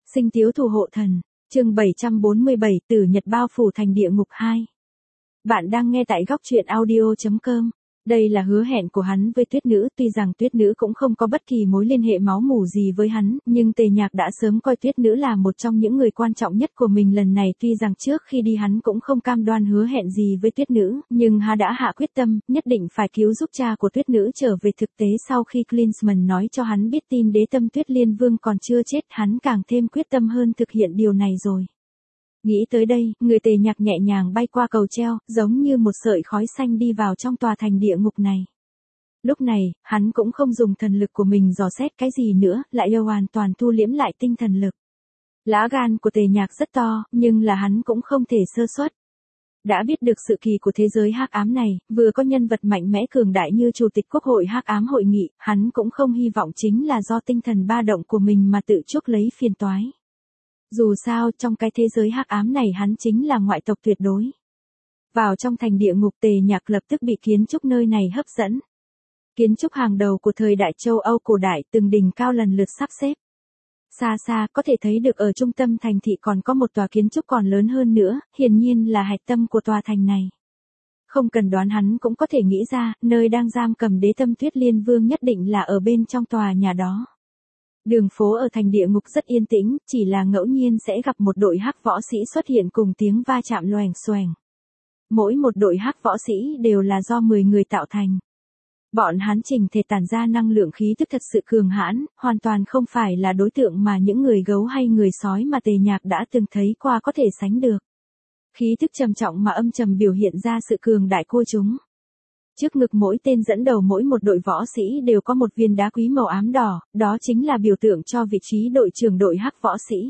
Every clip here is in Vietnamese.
Sinh tiếu thủ hộ thần, chương 747 Tử Nhật bao phủ thành địa ngục 2. Bạn đang nghe tại góc truyện audio.com. Đây là hứa hẹn của hắn với Tuyết Nữ, tuy rằng Tuyết Nữ cũng không có bất kỳ mối liên hệ máu mủ gì với hắn, nhưng Tề Nhạc đã sớm coi Tuyết Nữ là một trong những người quan trọng nhất của mình lần này. Tuy rằng trước khi đi hắn cũng không cam đoan hứa hẹn gì với Tuyết Nữ, nhưng hắn đã hạ quyết tâm, nhất định phải cứu giúp cha của Tuyết Nữ trở về. Thực tế sau khi Klinsmann nói cho hắn biết tin Đế Tâm Tuyết Liên Vương còn chưa chết, hắn càng thêm quyết tâm hơn thực hiện điều này rồi. Nghĩ tới đây, người Tề Nhạc nhẹ nhàng bay qua cầu treo, giống như một sợi khói xanh đi vào trong tòa thành địa ngục này. Lúc này, hắn cũng không dùng thần lực của mình dò xét cái gì nữa, lại hoàn toàn thu liễm lại tinh thần lực. Lá gan của Tề Nhạc rất to, nhưng là hắn cũng không thể sơ suất. Đã biết được sự kỳ của thế giới hắc ám này, vừa có nhân vật mạnh mẽ cường đại như Chủ tịch Quốc hội hắc ám hội nghị, hắn cũng không hy vọng chính là do tinh thần ba động của mình mà tự chuốc lấy phiền toái. Dù sao, trong cái thế giới hắc ám này hắn chính là ngoại tộc tuyệt đối. Vào trong thành địa ngục, Tề Nhạc lập tức bị kiến trúc nơi này hấp dẫn. Kiến trúc hàng đầu của thời đại châu Âu cổ đại, từng đỉnh cao lần lượt sắp xếp. Xa xa có thể thấy được ở trung tâm thành thị còn có một tòa kiến trúc còn lớn hơn nữa, hiển nhiên là hạch tâm của tòa thành này. Không cần đoán hắn cũng có thể nghĩ ra, nơi đang giam cầm Đế Tâm Tuyết Liên Vương nhất định là ở bên trong tòa nhà đó. Đường phố ở thành địa ngục rất yên tĩnh, chỉ là ngẫu nhiên sẽ gặp một đội hắc võ sĩ xuất hiện cùng tiếng va chạm loèng xoèng. Mỗi một đội hắc võ sĩ đều là do 10 người tạo thành. Bọn hắn chỉnh thể tản ra năng lượng khí tức thật sự cường hãn, hoàn toàn không phải là đối tượng mà những người gấu hay người sói mà Tề Nhạc đã từng thấy qua có thể sánh được. Khí tức trầm trọng mà âm trầm biểu hiện ra sự cường đại của chúng. Trước ngực mỗi tên dẫn đầu mỗi một đội võ sĩ đều có một viên đá quý màu ám đỏ, đó chính là biểu tượng cho vị trí đội trưởng đội hắc võ sĩ.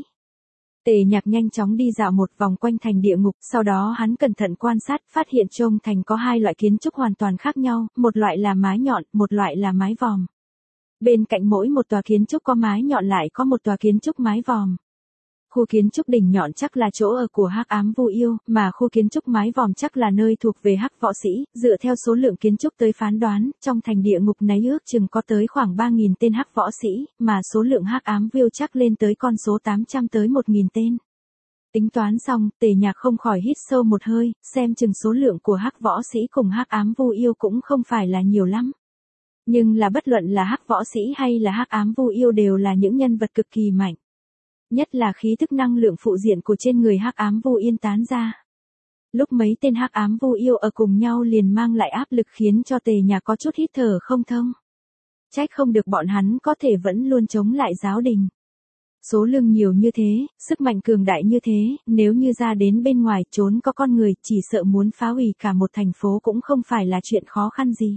Tề Nhạc nhanh chóng đi dạo một vòng quanh thành địa ngục, sau đó hắn cẩn thận quan sát, phát hiện trong thành có hai loại kiến trúc hoàn toàn khác nhau, một loại là mái nhọn, một loại là mái vòm. Bên cạnh mỗi một tòa kiến trúc có mái nhọn lại có một tòa kiến trúc mái vòm. Khu kiến trúc đỉnh nhọn chắc là chỗ ở của hắc ám Vu Yêu, mà khu kiến trúc mái vòm chắc là nơi thuộc về hắc võ sĩ. Dựa theo số lượng kiến trúc tới phán đoán, trong thành địa ngục này ước chừng có tới khoảng 3.000 tên hắc võ sĩ, mà số lượng hắc ám Vu Yêu chắc lên tới con số 800 tới 1.000 tên. Tính toán xong, Tề Nhạc không khỏi hít sâu một hơi, xem chừng số lượng của hắc võ sĩ cùng hắc ám Vu Yêu cũng không phải là nhiều lắm. Nhưng là bất luận là hắc võ sĩ hay là hắc ám Vu Yêu đều là những nhân vật cực kỳ mạnh. Nhất là khí thức năng lượng phụ diện của trên người hắc ám Vu Yên tán ra. Lúc mấy tên hắc ám Vu Yêu ở cùng nhau liền mang lại áp lực khiến cho Tề Nhạc có chút hít thở không thông. Trách không được bọn hắn có thể vẫn luôn chống lại giáo đình. Số lượng nhiều như thế, sức mạnh cường đại như thế, nếu như ra đến bên ngoài trốn có con người chỉ sợ muốn phá hủy cả một thành phố cũng không phải là chuyện khó khăn gì.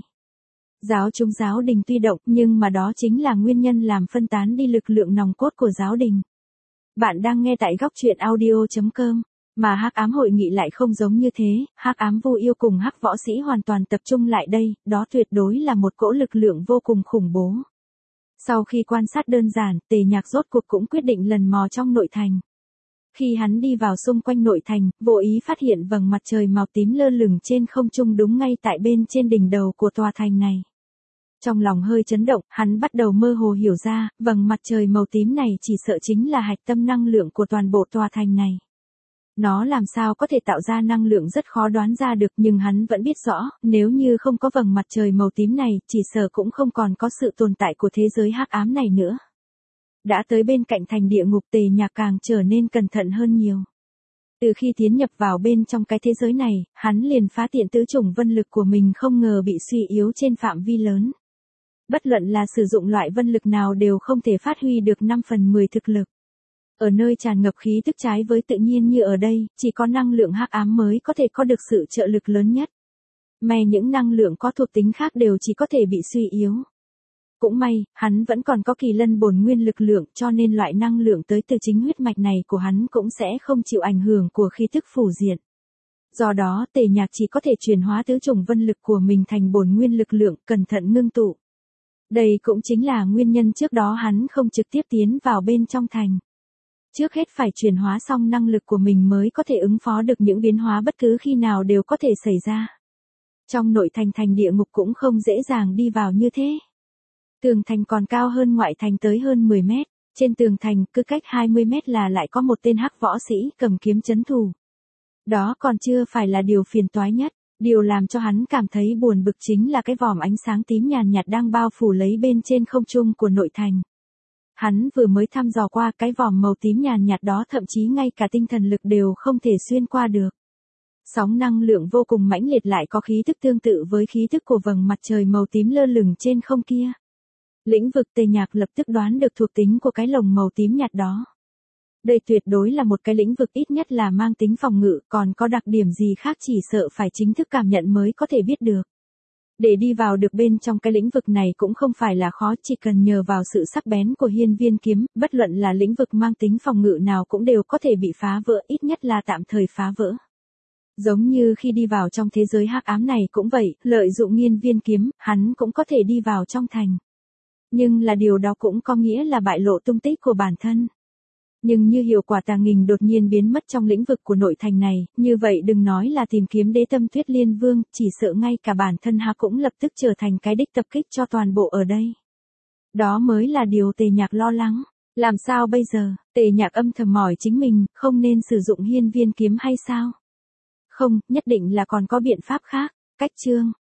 Giáo đình tuy động nhưng mà đó chính là nguyên nhân làm phân tán đi lực lượng nòng cốt của giáo đình. Bạn đang nghe tại góc truyện audio.com, mà hắc ám hội nghị lại không giống như thế, hắc ám Vu Yêu cùng hắc võ sĩ hoàn toàn tập trung lại đây, đó tuyệt đối là một cỗ lực lượng vô cùng khủng bố. Sau khi quan sát đơn giản, Tề Nhạc rốt cuộc cũng quyết định lần mò trong nội thành. Khi hắn đi vào xung quanh nội thành, vô ý phát hiện vầng mặt trời màu tím lơ lửng trên không trung đúng ngay tại bên trên đỉnh đầu của tòa thành này. Trong lòng hơi chấn động, hắn bắt đầu mơ hồ hiểu ra, vầng mặt trời màu tím này chỉ sợ chính là hạch tâm năng lượng của toàn bộ tòa thành này. Nó làm sao có thể tạo ra năng lượng rất khó đoán ra được, nhưng hắn vẫn biết rõ, nếu như không có vầng mặt trời màu tím này, chỉ sợ cũng không còn có sự tồn tại của thế giới hắc ám này nữa. Đã tới bên cạnh thành địa ngục, Tề Nhạc càng trở nên cẩn thận hơn nhiều. Từ khi tiến nhập vào bên trong cái thế giới này, hắn liền phát hiện tứ chủng vân lực của mình không ngờ bị suy yếu trên phạm vi lớn. Bất luận là sử dụng loại vân lực nào đều không thể phát huy được 5/10 thực lực. Ở nơi tràn ngập khí tức trái với tự nhiên như ở đây, chỉ có năng lượng hắc ám mới có thể có được sự trợ lực lớn nhất. May những năng lượng có thuộc tính khác đều chỉ có thể bị suy yếu. Cũng may, hắn vẫn còn có kỳ lân bổn nguyên lực lượng cho nên loại năng lượng tới từ chính huyết mạch này của hắn cũng sẽ không chịu ảnh hưởng của khí tức phủ diện. Do đó, Tề Nhạc chỉ có thể chuyển hóa tứ chủng vân lực của mình thành bổn nguyên lực lượng, cẩn thận ngưng tụ. Đây cũng chính là nguyên nhân trước đó hắn không trực tiếp tiến vào bên trong thành. Trước hết phải chuyển hóa xong năng lực của mình mới có thể ứng phó được những biến hóa bất cứ khi nào đều có thể xảy ra. Trong nội thành địa ngục cũng không dễ dàng đi vào như thế. Tường thành còn cao hơn ngoại thành tới hơn 10 mét. Trên tường thành, cứ cách 20 mét là lại có một tên hắc võ sĩ cầm kiếm trấn thủ. Đó còn chưa phải là điều phiền toái nhất, điều làm cho hắn cảm thấy buồn bực chính là cái vòm ánh sáng tím nhàn nhạt đang bao phủ lấy bên trên không trung của nội thành. Hắn vừa mới thăm dò qua cái vòm màu tím nhàn nhạt đó, thậm chí ngay cả tinh thần lực đều không thể xuyên qua được. Sóng năng lượng vô cùng mãnh liệt lại có khí thức tương tự với khí thức của vầng mặt trời màu tím lơ lửng trên không kia. Lĩnh vực Tề Nhạc lập tức đoán được thuộc tính của cái lồng màu tím nhạt đó. Đây tuyệt đối là một cái lĩnh vực ít nhất là mang tính phòng ngự, còn có đặc điểm gì khác chỉ sợ phải chính thức cảm nhận mới có thể biết được. Để đi vào được bên trong cái lĩnh vực này cũng không phải là khó, chỉ cần nhờ vào sự sắc bén của hiên viên kiếm, bất luận là lĩnh vực mang tính phòng ngự nào cũng đều có thể bị phá vỡ, ít nhất là tạm thời phá vỡ. Giống như khi đi vào trong thế giới hắc ám này cũng vậy, lợi dụng hiên viên kiếm, hắn cũng có thể đi vào trong thành. Nhưng là điều đó cũng có nghĩa là bại lộ tung tích của bản thân. Nhưng như hiệu quả tàng hình đột nhiên biến mất trong lĩnh vực của nội thành này, như vậy đừng nói là tìm kiếm đế tâm Tuyết Liên Vương, chỉ sợ ngay cả bản thân hắn cũng lập tức trở thành cái đích tập kích cho toàn bộ ở đây. Đó mới là điều Tề Nhạc lo lắng. Làm sao bây giờ? Tề Nhạc âm thầm hỏi chính mình, không nên sử dụng hiên viên kiếm hay sao? Không, nhất định là còn có biện pháp khác. Cách chương